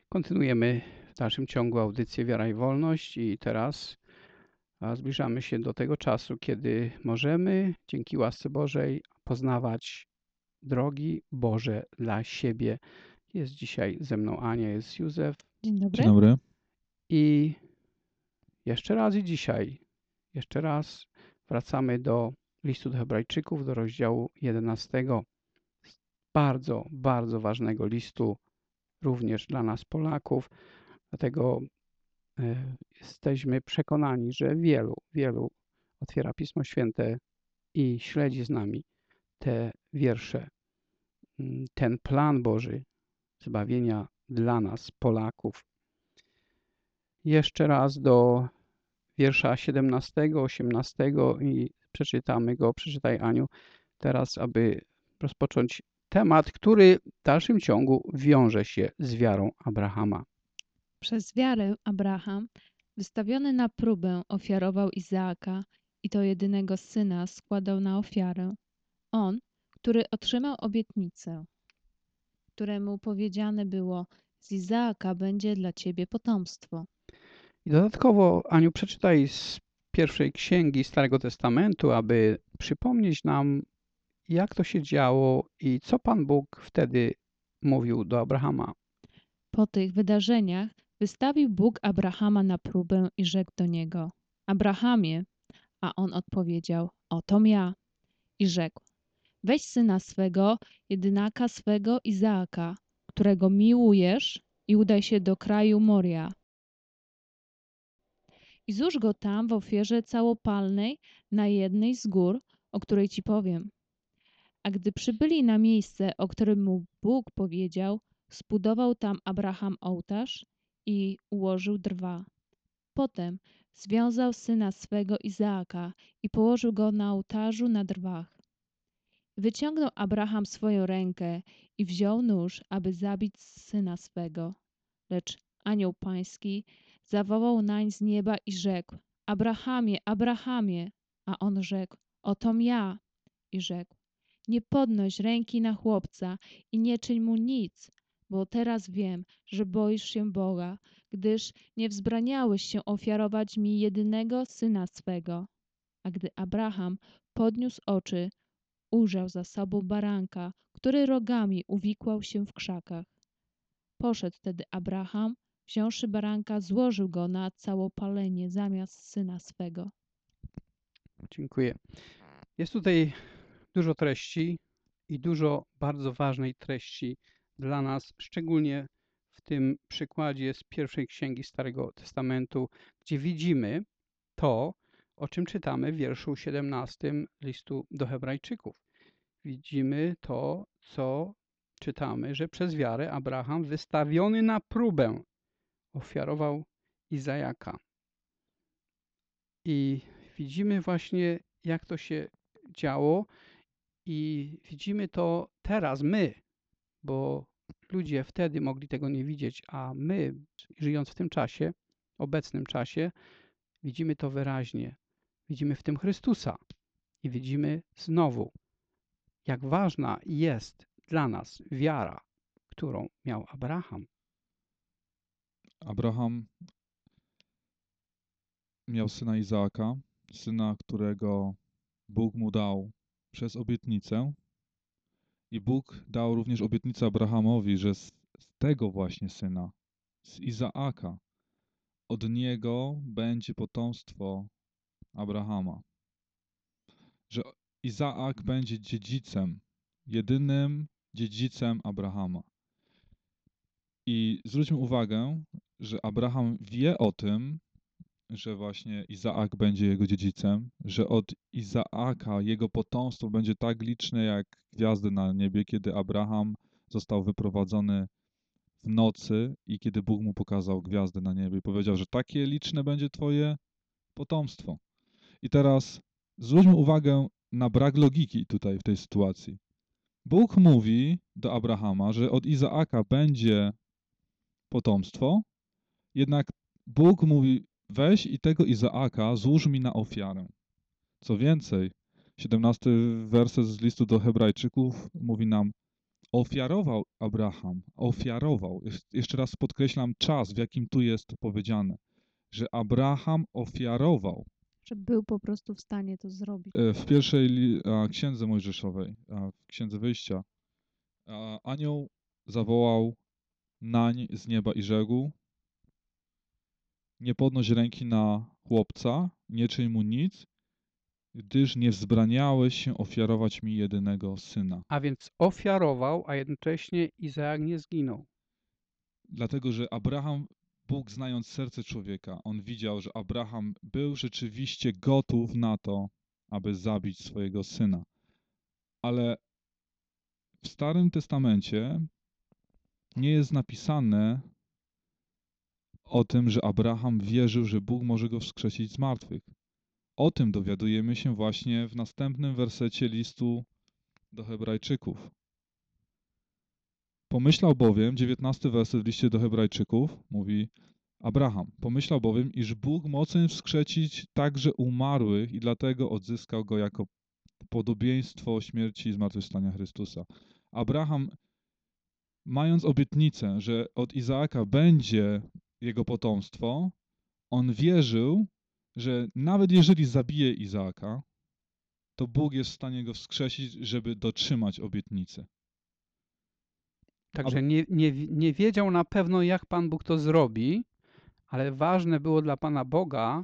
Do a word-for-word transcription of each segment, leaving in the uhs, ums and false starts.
Kontynuujemy w dalszym ciągu audycję Wiara i Wolność i teraz a, zbliżamy się do tego czasu, kiedy możemy dzięki łasce Bożej poznawać drogi Boże dla siebie. Jest dzisiaj ze mną Ania, jest Józef Dzień dobry. Dzień dobry. i jeszcze raz i dzisiaj, jeszcze raz wracamy do listu do Hebrajczyków, do rozdziału jedenastego. Bardzo, bardzo ważnego listu również dla nas Polaków. Dlatego e, jesteśmy przekonani, że wielu, wielu otwiera Pismo Święte i śledzi z nami te wiersze, mm, ten plan Boży zbawienia dla nas, Polaków. Jeszcze raz do wiersza siedemnastego, osiemnastego i przeczytamy go. Przeczytaj, Aniu, teraz, aby rozpocząć temat, który w dalszym ciągu wiąże się z wiarą Abrahama. Przez wiarę Abraham, wystawiony na próbę, ofiarował Izaaka i to jedynego syna składał na ofiarę. On, który otrzymał obietnicę, któremu powiedziane było: z Izaaka będzie dla ciebie potomstwo. I dodatkowo, Aniu, przeczytaj z pierwszej księgi Starego Testamentu, aby przypomnieć nam, jak to się działo i co Pan Bóg wtedy mówił do Abrahama. Po tych wydarzeniach wystawił Bóg Abrahama na próbę i rzekł do niego: Abrahamie, a on odpowiedział: otom ja. I rzekł: weź syna swego, jedynaka swego Izaaka, którego miłujesz, i udaj się do kraju Moria. I złóż go tam w ofierze całopalnej na jednej z gór, o której ci powiem. A gdy przybyli na miejsce, o którym mu Bóg powiedział, zbudował tam Abraham ołtarz i ułożył drwa. Potem związał syna swego Izaaka i położył go na ołtarzu na drwach. Wyciągnął Abraham swoją rękę i wziął nóż, aby zabić syna swego. Lecz anioł pański zawołał nań z nieba i rzekł: Abrahamie, Abrahamie! A on rzekł: otom ja. I rzekł: nie podnoś ręki na chłopca i nie czyń mu nic, bo teraz wiem, że boisz się Boga, gdyż nie wzbraniałeś się ofiarować mi jedynego syna swego. A gdy Abraham podniósł oczy, ujrzał za sobą baranka, który rogami uwikłał się w krzakach. Poszedł tedy Abraham, wziąwszy baranka, złożył go na całopalenie zamiast syna swego. Dziękuję. Jest tutaj dużo treści i dużo bardzo ważnej treści dla nas, szczególnie w tym przykładzie z pierwszej księgi Starego Testamentu, gdzie widzimy to, o czym czytamy w wierszu siedemnastym listu do Hebrajczyków. Widzimy to, co czytamy, że przez wiarę Abraham, wystawiony na próbę, ofiarował Izajaka. I widzimy właśnie, jak to się działo i widzimy to teraz my, bo ludzie wtedy mogli tego nie widzieć, a my, żyjąc w tym czasie, obecnym czasie, widzimy to wyraźnie. Widzimy w tym Chrystusa i widzimy znowu, jak ważna jest dla nas wiara, którą miał Abraham. Abraham miał syna Izaaka, syna, którego Bóg mu dał przez obietnicę. I Bóg dał również obietnicę Abrahamowi, że z tego właśnie syna, z Izaaka, od niego będzie potomstwo Abrahama. Że Izaak będzie dziedzicem, jedynym dziedzicem Abrahama. I zwróćmy uwagę, że Abraham wie o tym, że właśnie Izaak będzie jego dziedzicem, że od Izaaka jego potomstwo będzie tak liczne jak gwiazdy na niebie, kiedy Abraham został wyprowadzony w nocy i kiedy Bóg mu pokazał gwiazdy na niebie i powiedział, że takie liczne będzie twoje potomstwo. I teraz zwróćmy uwagę na brak logiki tutaj w tej sytuacji. Bóg mówi do Abrahama, że od Izaaka będzie potomstwo, jednak Bóg mówi: weź i tego Izaaka złóż mi na ofiarę. Co więcej, siedemnasty werset z listu do Hebrajczyków mówi nam: ofiarował Abraham, ofiarował, Jesz- jeszcze raz podkreślam czas, w jakim tu jest to powiedziane, że Abraham ofiarował. Że był po prostu w stanie to zrobić. E, W pierwszej li- a, księdze Mojżeszowej, a, w księdze Wyjścia, a, anioł zawołał nań z nieba i rzekł: nie podnoś ręki na chłopca, nie czyń mu nic, gdyż nie wzbraniałeś się ofiarować mi jedynego syna. A więc ofiarował, a jednocześnie Izaak nie zginął. Dlatego, że Abraham, Bóg znając serce człowieka, on widział, że Abraham był rzeczywiście gotów na to, aby zabić swojego syna. Ale w Starym Testamencie nie jest napisane o tym, że Abraham wierzył, że Bóg może go wskrzesić z martwych. O tym dowiadujemy się właśnie w następnym wersecie listu do Hebrajczyków. Pomyślał bowiem, dziewiętnasty werset w liście do Hebrajczyków mówi: Abraham pomyślał bowiem, iż Bóg mocen wskrzesić także umarłych i dlatego odzyskał go jako podobieństwo śmierci i zmartwychwstania Chrystusa. Abraham, mając obietnicę, że od Izaaka będzie jego potomstwo, on wierzył, że nawet jeżeli zabije Izaaka, to Bóg jest w stanie go wskrzesić, żeby dotrzymać obietnicy. Także nie, nie, nie wiedział na pewno, jak Pan Bóg to zrobi, ale ważne było dla Pana Boga,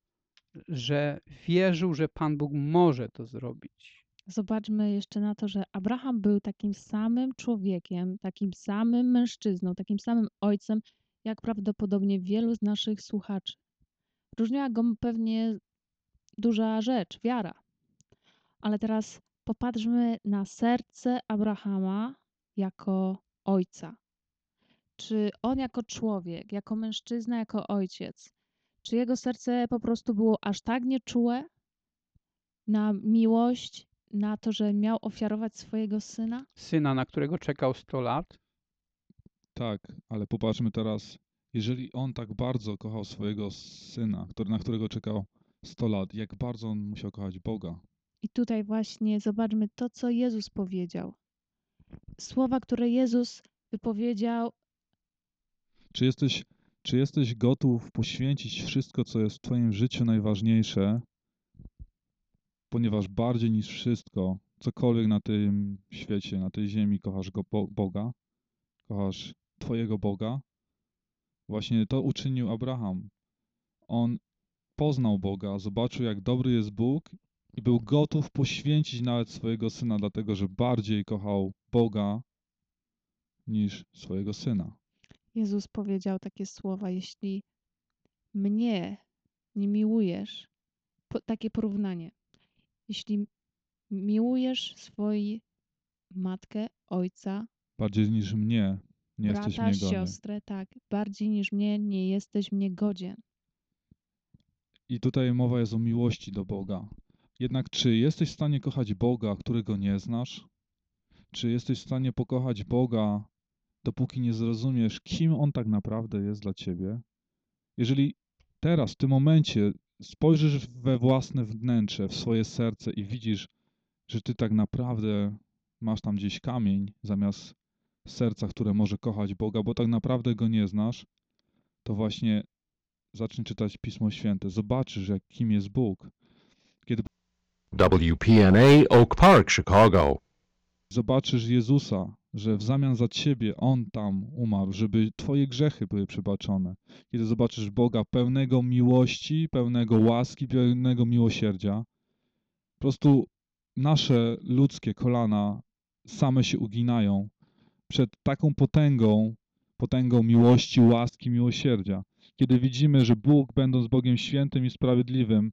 że wierzył, że Pan Bóg może to zrobić. Zobaczmy jeszcze na to, że Abraham był takim samym człowiekiem, takim samym mężczyzną, takim samym ojcem, jak prawdopodobnie wielu z naszych słuchaczy. Różniła go pewnie duża rzecz, wiara. Ale teraz popatrzmy na serce Abrahama jako ojca. Czy on jako człowiek, jako mężczyzna, jako ojciec, czy jego serce po prostu było aż tak nieczułe na miłość, na to, że miał ofiarować swojego syna? Syna, na którego czekał sto lat. Tak, ale popatrzmy teraz, jeżeli on tak bardzo kochał swojego syna, który, na którego czekał sto lat, jak bardzo on musiał kochać Boga. I tutaj właśnie zobaczmy to, co Jezus powiedział. Słowa, które Jezus wypowiedział. Czy jesteś, czy jesteś gotów poświęcić wszystko, co jest w twoim życiu najważniejsze, ponieważ bardziej niż wszystko, cokolwiek na tym świecie, na tej ziemi, kochasz go Bo- Boga, kochasz twojego Boga? Właśnie to uczynił Abraham. On poznał Boga, zobaczył, jak dobry jest Bóg i był gotów poświęcić nawet swojego syna, dlatego że bardziej kochał Boga niż swojego syna. Jezus powiedział takie słowa: jeśli mnie nie miłujesz, po, takie porównanie, jeśli miłujesz swoją matkę, ojca, Bardziej niż mnie nie jesteś brata, mnie godzien. siostrę, tak, bardziej niż mnie nie jesteś mnie godzien. I tutaj mowa jest o miłości do Boga. Jednak czy jesteś w stanie kochać Boga, którego nie znasz? Czy jesteś w stanie pokochać Boga, dopóki nie zrozumiesz, kim On tak naprawdę jest dla ciebie? Jeżeli teraz, w tym momencie spojrzysz we własne wnętrze, w swoje serce i widzisz, że ty tak naprawdę masz tam gdzieś kamień zamiast serca, które może kochać Boga, bo tak naprawdę Go nie znasz, to właśnie zacznij czytać Pismo Święte. Zobaczysz, jak, kim jest Bóg. Kiedy W P N A Oak Park, Chicago. zobaczysz Jezusa, że w zamian za ciebie On tam umarł, żeby twoje grzechy były przebaczone. Kiedy zobaczysz Boga pełnego miłości, pełnego łaski, pełnego miłosierdzia, po prostu nasze ludzkie kolana same się uginają przed taką potęgą, potęgą miłości, łaski, miłosierdzia. Kiedy widzimy, że Bóg, będąc Bogiem świętym i sprawiedliwym,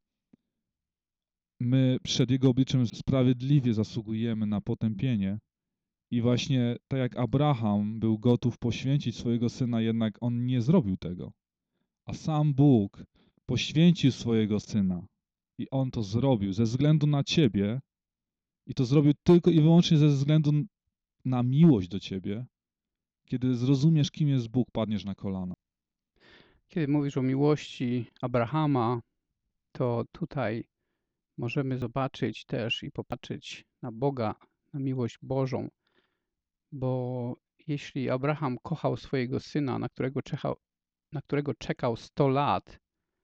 my przed Jego obliczem sprawiedliwie zasługujemy na potępienie. I właśnie tak jak Abraham był gotów poświęcić swojego syna, jednak on nie zrobił tego. A sam Bóg poświęcił swojego syna. I on to zrobił ze względu na ciebie. I to zrobił tylko i wyłącznie ze względu na miłość do ciebie. Kiedy zrozumiesz, kim jest Bóg, padniesz na kolana. Kiedy mówisz o miłości Abrahama, to tutaj możemy zobaczyć też i popatrzeć na Boga, na miłość Bożą. bo jeśli Abraham kochał swojego syna, na którego czekał, na którego czekał sto lat,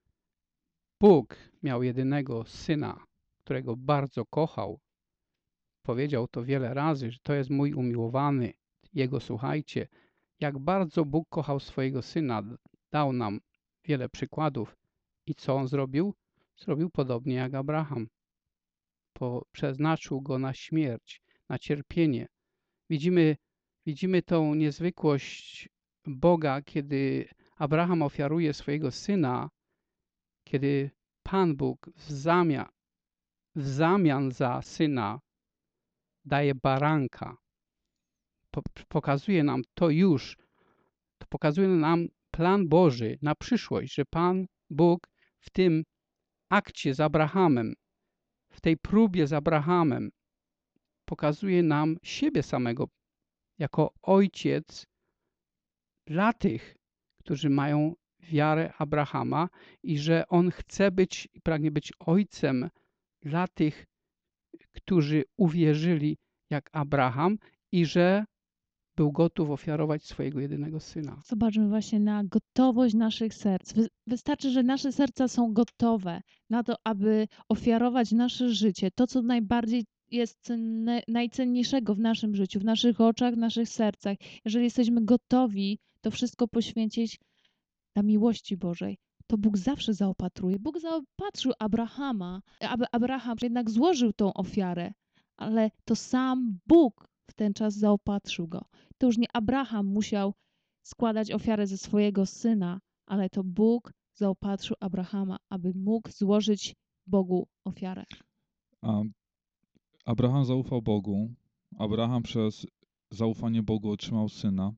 Bóg miał jedynego syna, którego bardzo kochał. Powiedział to wiele razy, że to jest mój umiłowany. Jego słuchajcie. Jak bardzo Bóg kochał swojego syna, dał nam wiele przykładów. I co on zrobił? Zrobił podobnie jak Abraham. Po, przeznaczył go na śmierć, na cierpienie. Widzimy, widzimy tą niezwykłość Boga, kiedy Abraham ofiaruje swojego syna, kiedy Pan Bóg w zamian, w zamian za syna daje baranka. Po, pokazuje nam to już, to pokazuje nam plan Boży na przyszłość, że Pan Bóg w tym akcie z Abrahamem, w tej próbie z Abrahamem pokazuje nam siebie samego jako ojciec dla tych, którzy mają wiarę Abrahama i że on chce być i pragnie być ojcem dla tych, którzy uwierzyli jak Abraham i że był gotów ofiarować swojego jedynego syna. Zobaczmy właśnie na gotowość naszych serc. Wy- Wystarczy, że nasze serca są gotowe na to, aby ofiarować nasze życie, to co najbardziej jest cenne, najcenniejszego w naszym życiu, w naszych oczach, w naszych sercach. Jeżeli jesteśmy gotowi to wszystko poświęcić dla miłości Bożej, to Bóg zawsze zaopatruje. Bóg zaopatrzył Abrahama, aby Abraham jednak złożył tą ofiarę, ale to sam Bóg w ten czas zaopatrzył go. To już nie Abraham musiał składać ofiarę ze swojego syna, ale to Bóg zaopatrzył Abrahama, aby mógł złożyć Bogu ofiarę. A Abraham zaufał Bogu. Abraham przez zaufanie Bogu otrzymał syna.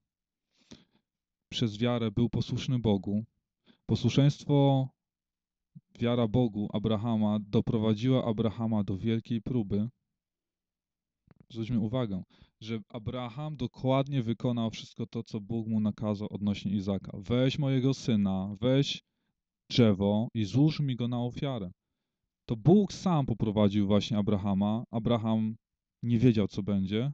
Przez wiarę był posłuszny Bogu. Posłuszeństwo, wiara Bogu Abrahama doprowadziła Abrahama do wielkiej próby. Zwróćmy uwagę, że Abraham dokładnie wykonał wszystko to, co Bóg mu nakazał odnośnie Izaka. Weź mojego syna, weź drzewo i złóż mi go na ofiarę. To Bóg sam poprowadził właśnie Abrahama. Abraham nie wiedział, co będzie,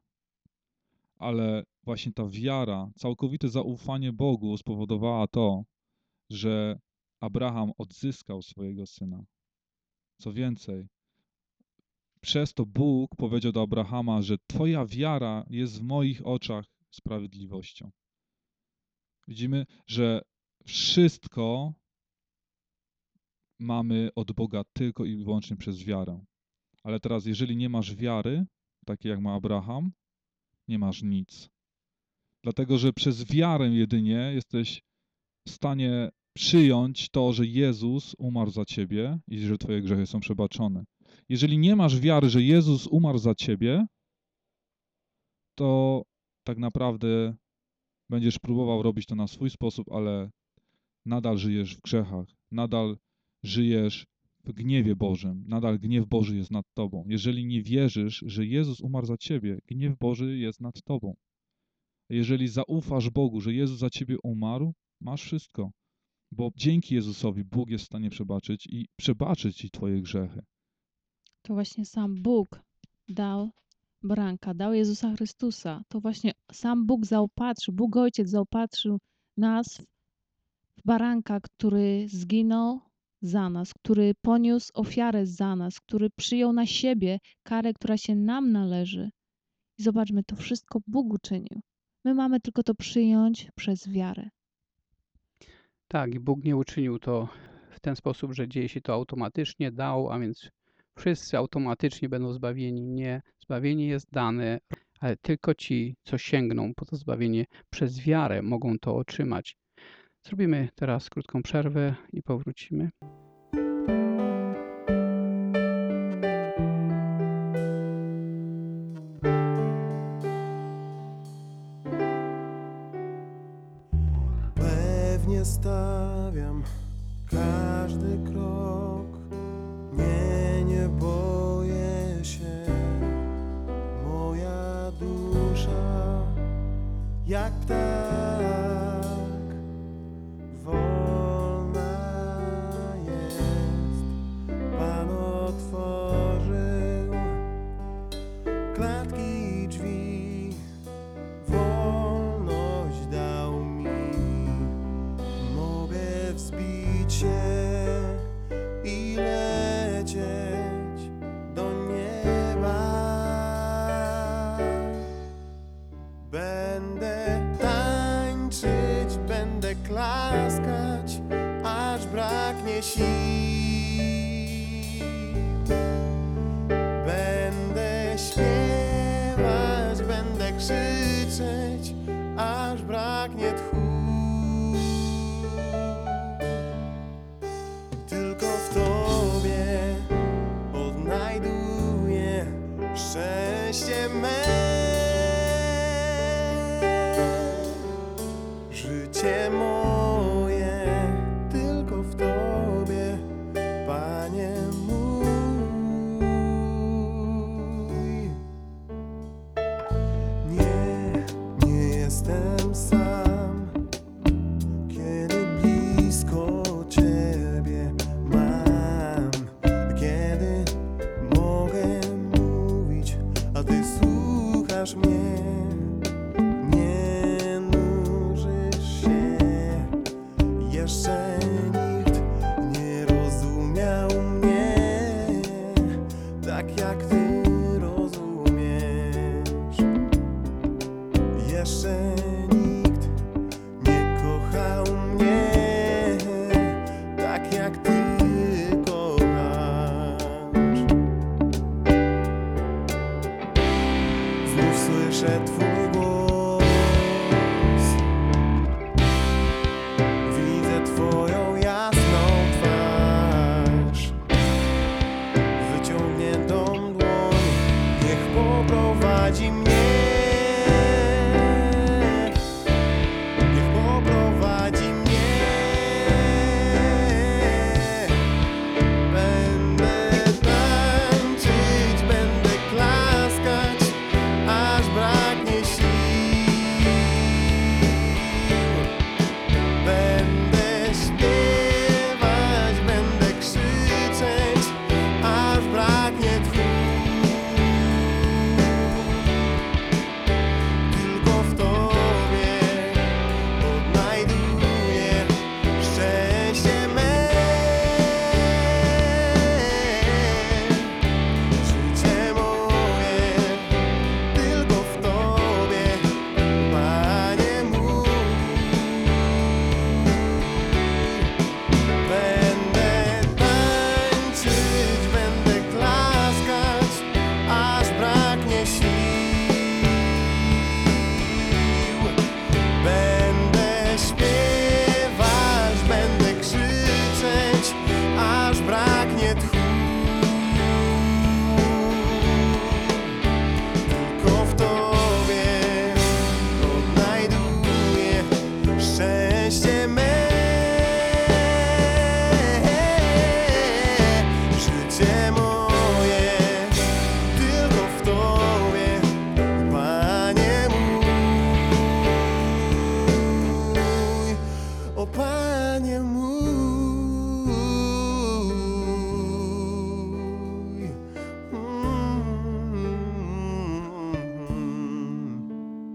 ale właśnie ta wiara, całkowite zaufanie Bogu spowodowała to, że Abraham odzyskał swojego syna. Co więcej, przez to Bóg powiedział do Abrahama, że twoja wiara jest w moich oczach sprawiedliwością. Widzimy, że wszystko mamy od Boga tylko i wyłącznie przez wiarę. Ale teraz, jeżeli nie masz wiary, takiej jak ma Abraham, nie masz nic. Dlatego, że przez wiarę jedynie jesteś w stanie przyjąć to, że Jezus umarł za ciebie i że twoje grzechy są przebaczone. Jeżeli nie masz wiary, że Jezus umarł za ciebie, to tak naprawdę będziesz próbował robić to na swój sposób, ale nadal żyjesz w grzechach, nadal żyjesz w gniewie Bożym, nadal gniew Boży jest nad tobą. Jeżeli nie wierzysz, że Jezus umarł za ciebie, gniew Boży jest nad tobą. Jeżeli zaufasz Bogu, że Jezus za ciebie umarł, masz wszystko. Bo dzięki Jezusowi Bóg jest w stanie przebaczyć i przebaczyć ci twoje grzechy. To właśnie sam Bóg dał baranka, dał Jezusa Chrystusa. To właśnie sam Bóg zaopatrzył, Bóg Ojciec zaopatrzył nas w baranka, który zginął za nas, który poniósł ofiarę za nas, który przyjął na siebie karę, która się nam należy. I zobaczmy, to wszystko Bóg uczynił. My mamy tylko to przyjąć przez wiarę. Tak, i Bóg nie uczynił to w ten sposób, że dzieje się to automatycznie, dał, a więc wszyscy automatycznie będą zbawieni. Nie, zbawienie jest dane, ale tylko ci, co sięgną po to zbawienie przez wiarę, mogą to otrzymać. Zrobimy teraz krótką przerwę i powrócimy. Pewnie stawiam każdy krok, nie, nie boję się. Moja dusza jak ptak wolna jest. Pan otworzył klatki i drzwi, klaskać, aż braknie sił. Będę śpiewać, będę krzyczeć, aż braknie tchu. Tylko w Tobie odnajduję szczęście me. Życie moje tylko w Tobie, Panie mój. Nie, nie jestem sam, kiedy blisko Ciebie mam, kiedy mogę mówić, a Ty słuchasz mnie. Nie nużysz się, jeszcze nikt nie rozumiał mnie tak jak Ty rozumiesz. Jeszcze nikt nie kochał mnie tak jak Ty kochasz. Znów słyszę Twój głos, widzę Twoją jasną twarz, wyciągniętą dłoń, niech poprowadzi mnie. Niech poprowadzi mnie. Będę tańczyć, będę klaskać, aż braknie sił. Będę śpiewać, będę krzyczeć, aż braknie tchu. Tylko w Tobie odnajduję szczęście me. Życie moje tylko w Tobie, Panie mój. Będę tańczyć, będę klaskać, aż braknie sił. Będę śpiewać, będę krzyczeć, aż braknie tchu. Tylko w Tobie odnajduję szczęście me. Życie moje tylko w Tobie, Panie mój. O Panie mój. Mm.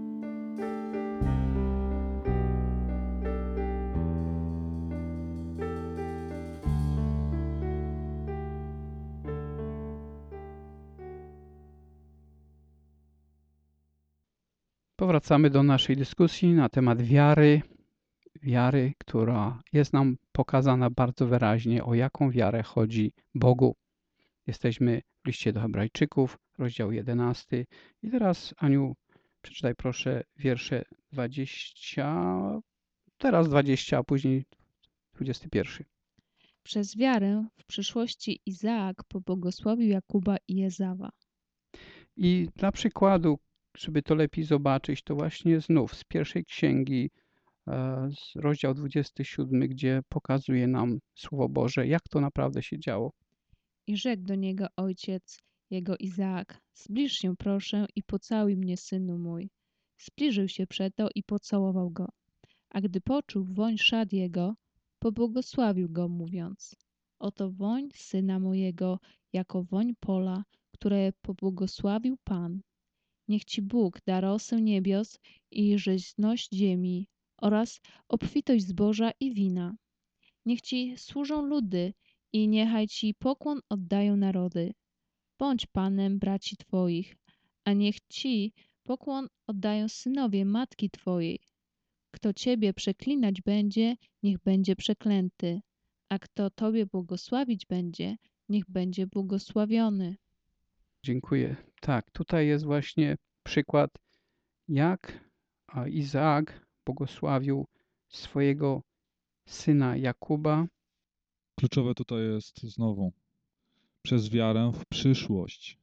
Powracamy do naszej dyskusji na temat wiary. Wiary, która jest nam pokazana bardzo wyraźnie, o jaką wiarę chodzi Bogu. Jesteśmy w liście do Hebrajczyków, rozdział jedenasty. I teraz, Aniu, przeczytaj proszę wiersze dwadzieścia, teraz dwadzieścia, a później dwudziesty pierwszy. Przez wiarę w przyszłości Izaak pobłogosławił Jakuba i Ezawa. I dla przykładu, żeby to lepiej zobaczyć, to właśnie znów z pierwszej księgi, e, z rozdział dwudziesty siódmy, gdzie pokazuje nam Słowo Boże, jak to naprawdę się działo. I rzekł do niego ojciec jego Izaak: zbliż się proszę i pocałuj mnie, synu mój. Zbliżył się przeto i pocałował go. A gdy poczuł woń szat jego, pobłogosławił go, mówiąc: oto woń syna mojego, jako woń pola, które pobłogosławił Pan. Niech ci Bóg da rosę niebios i żyzność ziemi oraz obfitość zboża i wina. Niech ci służą ludy i niechaj ci pokłon oddają narody. Bądź Panem braci twoich, a niech ci pokłon oddają synowie matki twojej. Kto ciebie przeklinać będzie, niech będzie przeklęty, a kto tobie błogosławić będzie, niech będzie błogosławiony. Dziękuję. Tak, tutaj jest właśnie przykład, jak a, Izaak błogosławił swojego syna Jakuba. Kluczowe tutaj jest znowu przez wiarę w przyszłość.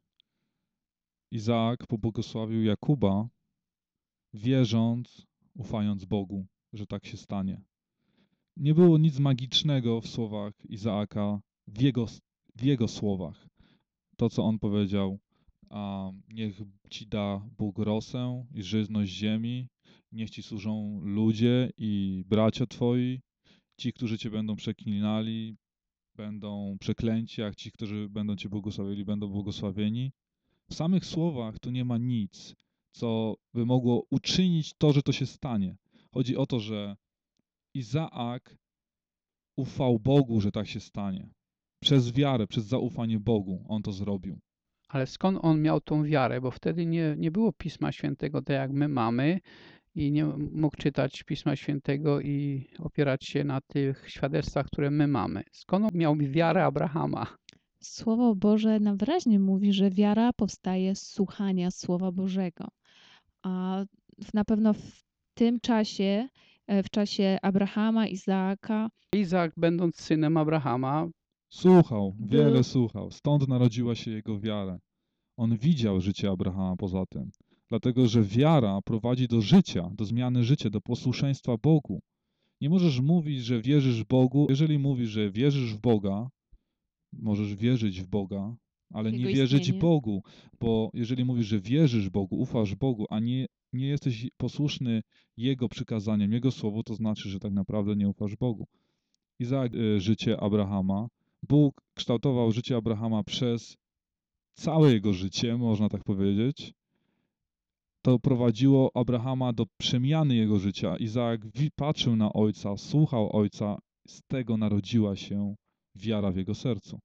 Izaak pobłogosławił Jakuba, wierząc, ufając Bogu, że tak się stanie. Nie było nic magicznego w słowach Izaaka, w jego, w jego słowach. To, co on powiedział, a niech ci da Bóg rosę i żyzność ziemi, niech ci służą ludzie i bracia twoi, ci, którzy cię będą przeklinali, będą przeklęci, a ci, którzy będą cię błogosławili, będą błogosławieni. W samych słowach tu nie ma nic, co by mogło uczynić to, że to się stanie. Chodzi o to, że Izaak ufał Bogu, że tak się stanie. Przez wiarę, przez zaufanie Bogu on to zrobił. Ale skąd on miał tą wiarę? Bo wtedy nie, nie było Pisma Świętego tak jak my mamy i nie mógł czytać Pisma Świętego i opierać się na tych świadectwach, które my mamy. Skąd on miał wiarę Abrahama? Słowo Boże nam wyraźnie mówi, że wiara powstaje z słuchania Słowa Bożego. A w- na pewno w tym czasie, e, w czasie Abrahama, Izaaka, Izaak, będąc synem Abrahama, Słuchał, Był- wiele słuchał. Stąd narodziła się jego wiara. On widział życie Abrahama poza tym. Dlatego, że wiara prowadzi do życia, do zmiany życia, do posłuszeństwa Bogu. Nie możesz mówić, że wierzysz w Bogu. Jeżeli mówisz, że wierzysz w Boga, możesz wierzyć w Boga, ale W nie Jego wierzyć istnienie. Bogu. Bo jeżeli mówisz, że wierzysz Bogu, ufasz Bogu, a nie, nie jesteś posłuszny Jego przykazaniom, Jego słowu, to znaczy, że tak naprawdę nie ufasz Bogu. Izaak, y, życie Abrahama. Bóg kształtował życie Abrahama przez całe jego życie, można tak powiedzieć. To prowadziło Abrahama do przemiany jego życia. Izaak wi- patrzył na ojca, słuchał ojca, z tego narodziła się wiara w jego sercu.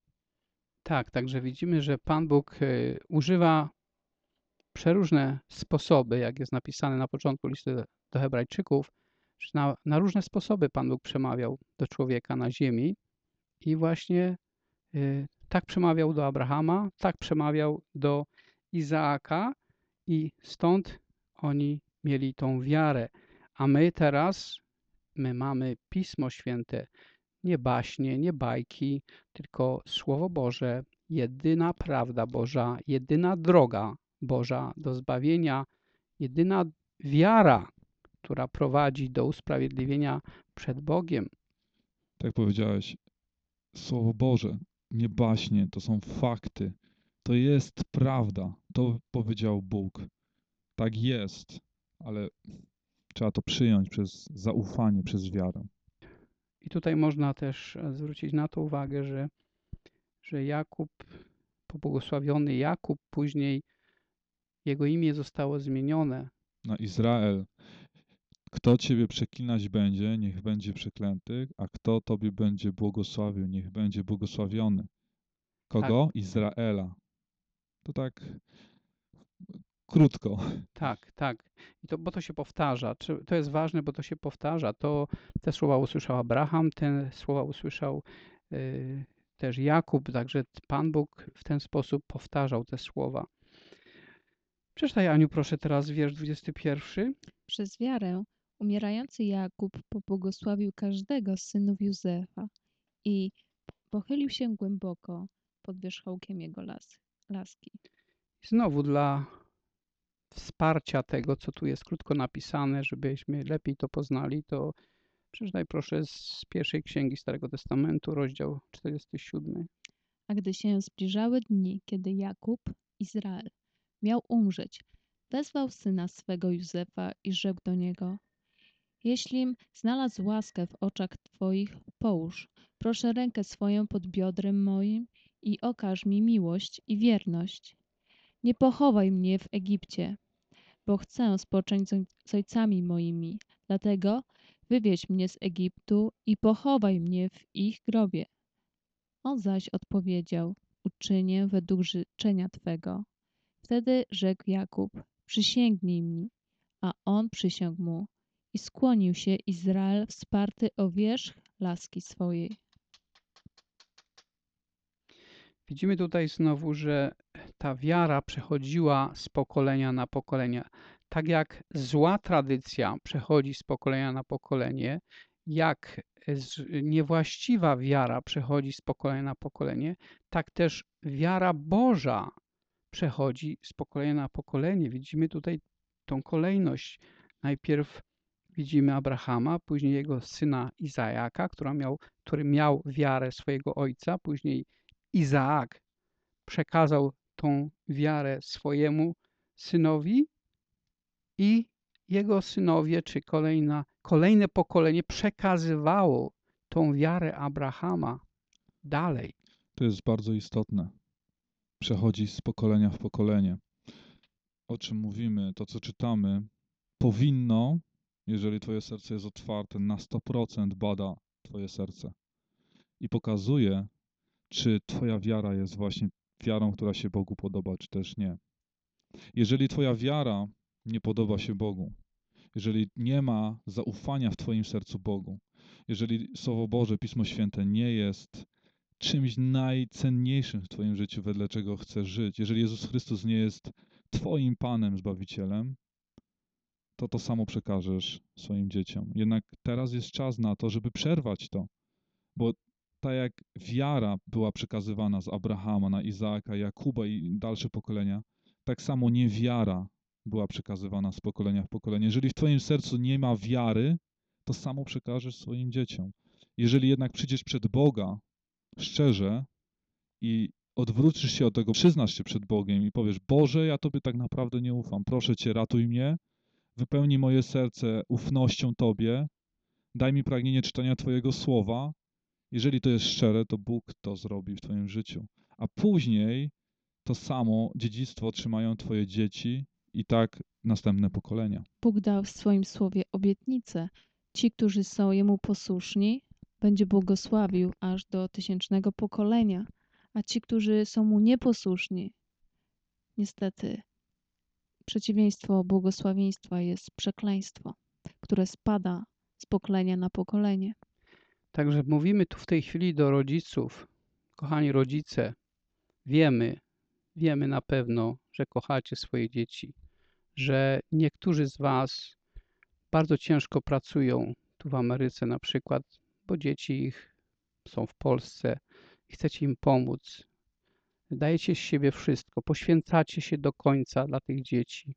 tak, także widzimy, że Pan Bóg y, używa przeróżne sposoby, jak jest napisane na początku listu do Hebrajczyków, że na, na różne sposoby Pan Bóg przemawiał do człowieka na ziemi i właśnie y, tak przemawiał do Abrahama, tak przemawiał do Izaaka i stąd oni mieli tą wiarę. A my teraz, my mamy Pismo Święte, nie baśnie, nie bajki, tylko Słowo Boże, jedyna prawda Boża, jedyna droga Boża do zbawienia, jedyna wiara, która prowadzi do usprawiedliwienia przed Bogiem. Tak powiedziałeś, Słowo Boże, nie baśnie, to są fakty. To jest prawda. To powiedział Bóg. Tak jest, ale trzeba to przyjąć przez zaufanie, przez wiarę. I tutaj można też zwrócić na to uwagę, że, że Jakub, pobłogosławiony Jakub, później jego imię zostało zmienione. Na Izrael. Kto ciebie przeklinać będzie, niech będzie przeklęty, a kto tobie będzie błogosławił, niech będzie błogosławiony. Kogo? Izraela. To tak krótko. Tak, tak. I to, bo to się powtarza. Czy- To jest ważne, bo to się powtarza. To te słowa usłyszał Abraham, te słowa usłyszał y, też Jakub, także Pan Bóg w ten sposób powtarzał te słowa. Przeczytaj, Aniu, proszę teraz wiersz dwudziesty pierwszy. przez wiarę umierający Jakub pobłogosławił każdego z synów Józefa i pochylił się głęboko pod wierzchołkiem jego las, laski. Znowu dla wsparcia tego, co tu jest krótko napisane, żebyśmy lepiej to poznali, to przeczytaj proszę z pierwszej księgi Starego Testamentu, rozdział czterdziesty siódmy. A gdy się zbliżały dni, kiedy Jakub, Izrael, miał umrzeć, wezwał syna swego Józefa i rzekł do niego: Jeślim znalazł łaskę w oczach twoich, połóż, proszę rękę swoją pod biodrem moim i okaż mi miłość i wierność. Nie pochowaj mnie w Egipcie, bo chcę spocząć z oj- z ojcami moimi. Dlatego wywieź mnie z Egiptu i pochowaj mnie w ich grobie. On zaś odpowiedział: Uczynię według życzenia twego. Wtedy rzekł Jakub: Przysięgnij mi. A on przysiągł mu i skłonił się Izrael wsparty o wierzch laski swojej. Widzimy tutaj znowu, że ta wiara przechodziła z pokolenia na pokolenie. Tak jak zła tradycja przechodzi z pokolenia na pokolenie, jak z- niewłaściwa wiara przechodzi z pokolenia na pokolenie, tak też wiara Boża przechodzi z pokolenia na pokolenie. Widzimy tutaj tą kolejność. Najpierw widzimy Abrahama, później jego syna Izaaka, który miał, który miał wiarę swojego ojca, później Izaak przekazał tą wiarę swojemu synowi i jego synowie, czy kolejna, kolejne pokolenie przekazywało tą wiarę Abrahama dalej. To jest bardzo istotne. Przechodzi z pokolenia w pokolenie. O czym mówimy, to co czytamy, powinno, jeżeli twoje serce jest otwarte, na sto procent bada twoje serce i pokazuje, czy twoja wiara jest właśnie wiarą, która się Bogu podoba, czy też nie. Jeżeli twoja wiara nie podoba się Bogu, jeżeli nie ma zaufania w twoim sercu Bogu, jeżeli Słowo Boże, Pismo Święte nie jest czymś najcenniejszym w twoim życiu, wedle czego chcesz żyć, jeżeli Jezus Chrystus nie jest twoim Panem, Zbawicielem, to to samo przekażesz swoim dzieciom. Jednak teraz jest czas na to, żeby przerwać to, bo tak jak wiara była przekazywana z Abrahama na Izaaka, Jakuba i dalsze pokolenia, tak samo niewiara była przekazywana z pokolenia w pokolenie. Jeżeli w twoim sercu nie ma wiary, to samo przekażesz swoim dzieciom. Jeżeli jednak przyjdziesz przed Boga szczerze i odwrócisz się od tego, przyznasz się przed Bogiem i powiesz: Boże, ja Tobie tak naprawdę nie ufam, proszę Cię, ratuj mnie, wypełnij moje serce ufnością Tobie, daj mi pragnienie czytania Twojego Słowa. Jeżeli to jest szczere, to Bóg to zrobi w Twoim życiu. A później to samo dziedzictwo otrzymają Twoje dzieci i tak następne pokolenia. Bóg dał w swoim słowie obietnicę. Ci, którzy są Jemu posłuszni, będzie błogosławił aż do tysięcznego pokolenia, a ci, którzy są Mu nieposłuszni, niestety przeciwieństwo błogosławieństwa jest przekleństwo, które spada z pokolenia na pokolenie. Także mówimy tu w tej chwili do rodziców. Kochani rodzice, wiemy, wiemy na pewno, że kochacie swoje dzieci, że niektórzy z was bardzo ciężko pracują tu w Ameryce na przykład, bo dzieci ich są w Polsce i chcecie im pomóc. Dajecie z siebie wszystko, poświęcacie się do końca dla tych dzieci.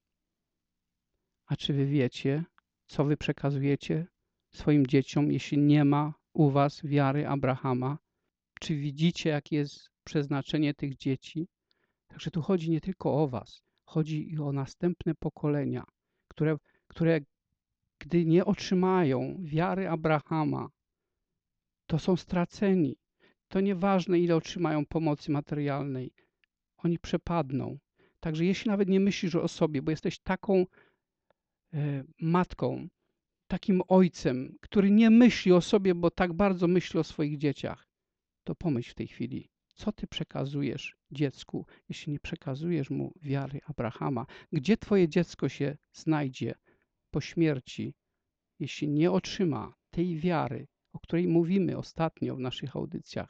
A czy wy wiecie, co wy przekazujecie swoim dzieciom, jeśli nie ma u was wiary Abrahama? Czy widzicie, jakie jest przeznaczenie tych dzieci? Także tu chodzi nie tylko o was, chodzi i o następne pokolenia, które, które gdy nie otrzymają wiary Abrahama, to są straceni. To nieważne, ile otrzymają pomocy materialnej. Oni przepadną. Także jeśli nawet nie myślisz o sobie, bo jesteś taką e, matką, takim ojcem, który nie myśli o sobie, bo tak bardzo myśli o swoich dzieciach, to pomyśl w tej chwili, co ty przekazujesz dziecku, jeśli nie przekazujesz mu wiary Abrahama? Gdzie twoje dziecko się znajdzie po śmierci, jeśli nie otrzyma tej wiary, o której mówimy ostatnio w naszych audycjach?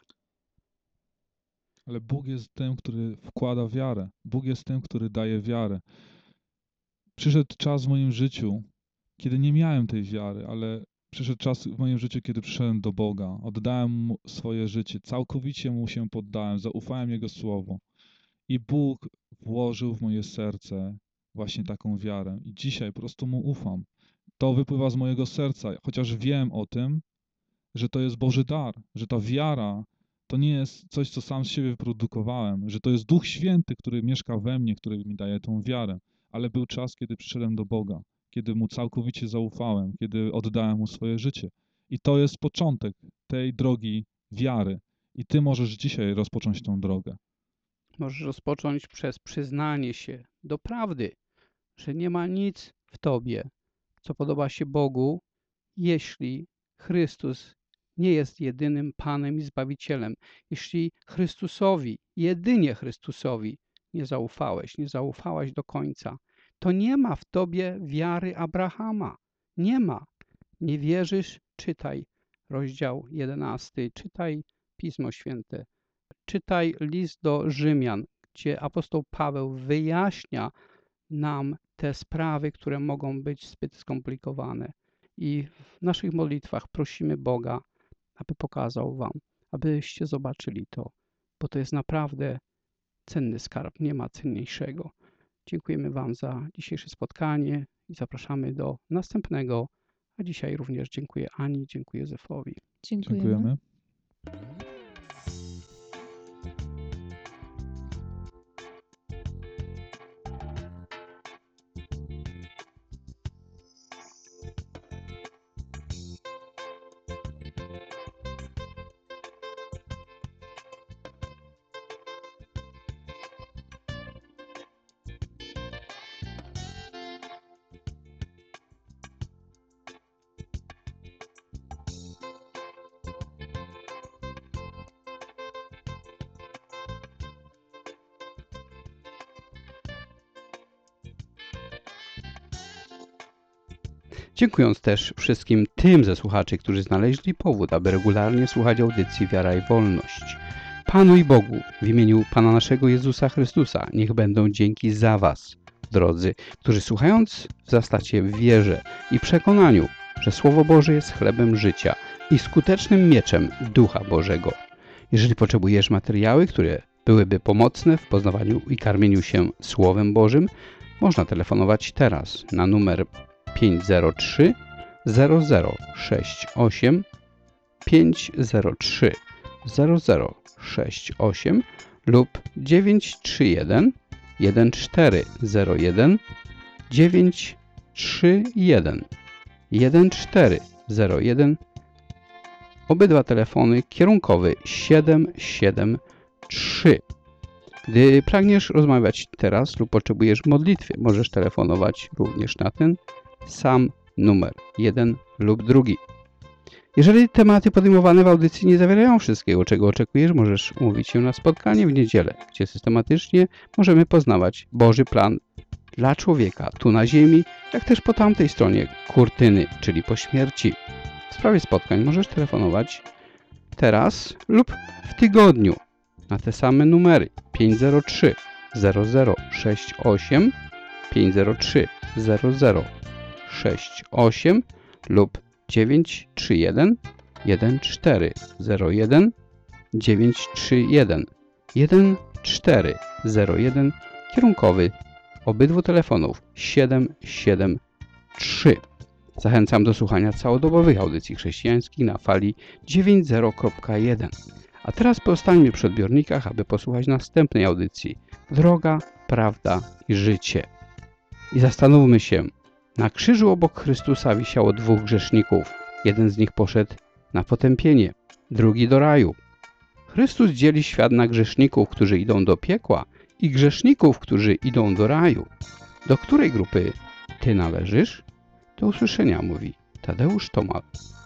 Ale Bóg jest tym, który wkłada wiarę. Bóg jest tym, który daje wiarę. Przyszedł czas w moim życiu, kiedy nie miałem tej wiary, ale przyszedł czas w moim życiu, kiedy przyszedłem do Boga. Oddałem Mu swoje życie, całkowicie Mu się poddałem, zaufałem Jego Słowo. I Bóg włożył w moje serce właśnie taką wiarę. I dzisiaj po prostu Mu ufam. To wypływa z mojego serca, chociaż wiem o tym, że to jest Boży dar, że ta wiara to nie jest coś, co sam z siebie wyprodukowałem, że to jest Duch Święty, który mieszka we mnie, który mi daje tą wiarę. Ale był czas, kiedy przyszedłem do Boga, kiedy Mu całkowicie zaufałem, kiedy oddałem Mu swoje życie. I to jest początek tej drogi wiary. I Ty możesz dzisiaj rozpocząć tą drogę. Możesz rozpocząć przez przyznanie się do prawdy, że nie ma nic w tobie, co podoba się Bogu, jeśli Chrystus nie jest jedynym Panem i Zbawicielem. Jeśli Chrystusowi, jedynie Chrystusowi nie zaufałeś, nie zaufałaś do końca, to nie ma w tobie wiary Abrahama. Nie ma. Nie wierzysz? Czytaj rozdział jedenasty, czytaj Pismo Święte, czytaj list do Rzymian, gdzie apostoł Paweł wyjaśnia nam te sprawy, które mogą być zbyt skomplikowane. I w naszych modlitwach prosimy Boga, aby pokazał wam, abyście zobaczyli to, bo to jest naprawdę cenny skarb, nie ma cenniejszego. Dziękujemy wam za dzisiejsze spotkanie i zapraszamy do następnego. A dzisiaj również dziękuję Ani, dziękuję Józefowi. Dziękujemy. Dziękujemy. Dziękując też wszystkim tym ze słuchaczy, którzy znaleźli powód, aby regularnie słuchać audycji Wiara i Wolność. Panu i Bogu, w imieniu Pana naszego Jezusa Chrystusa, niech będą dzięki za was, drodzy, którzy słuchając wzrastacie w wierze i przekonaniu, że Słowo Boże jest chlebem życia i skutecznym mieczem Ducha Bożego. Jeżeli potrzebujesz materiały, które byłyby pomocne w poznawaniu i karmieniu się Słowem Bożym, można telefonować teraz na numer pięć zero trzy zero zero sześć osiem pięć zero trzy zero zero sześć osiem lub dziewięć trzy jeden jeden cztery zero jeden dziewięć trzy jeden jeden cztery zero jeden. Obydwa telefony kierunkowy siedem siedem trzy. Gdy pragniesz rozmawiać teraz lub potrzebujesz modlitwy, możesz telefonować również na ten sam numer, jeden lub drugi. Jeżeli tematy podejmowane w audycji nie zawierają wszystkiego, czego oczekujesz, możesz umówić się na spotkanie w niedzielę, gdzie systematycznie możemy poznawać Boży plan dla człowieka tu na ziemi, jak też po tamtej stronie kurtyny, czyli po śmierci. W sprawie spotkań możesz telefonować teraz lub w tygodniu na te same numery pięć zero trzy zero zero sześć osiem pięć zero trzy zero zero sześć osiem lub dziewięć trzy jeden jeden cztery zero jeden dziewięć trzy jeden jeden cztery zero jeden, kierunkowy obydwu telefonów siedem siedem trzy. Zachęcam do słuchania całodobowych audycji chrześcijańskich na fali dziewięćdziesiąt kropka jeden. A teraz pozostańmy przy odbiornikach, aby posłuchać następnej audycji Droga, Prawda i Życie. I zastanówmy się, na krzyżu obok Chrystusa wisiało dwóch grzeszników. Jeden z nich poszedł na potępienie, drugi do raju. Chrystus dzieli świat na grzeszników, którzy idą do piekła i grzeszników, którzy idą do raju. Do której grupy ty należysz? Do usłyszenia, mówi Tadeusz Tomal.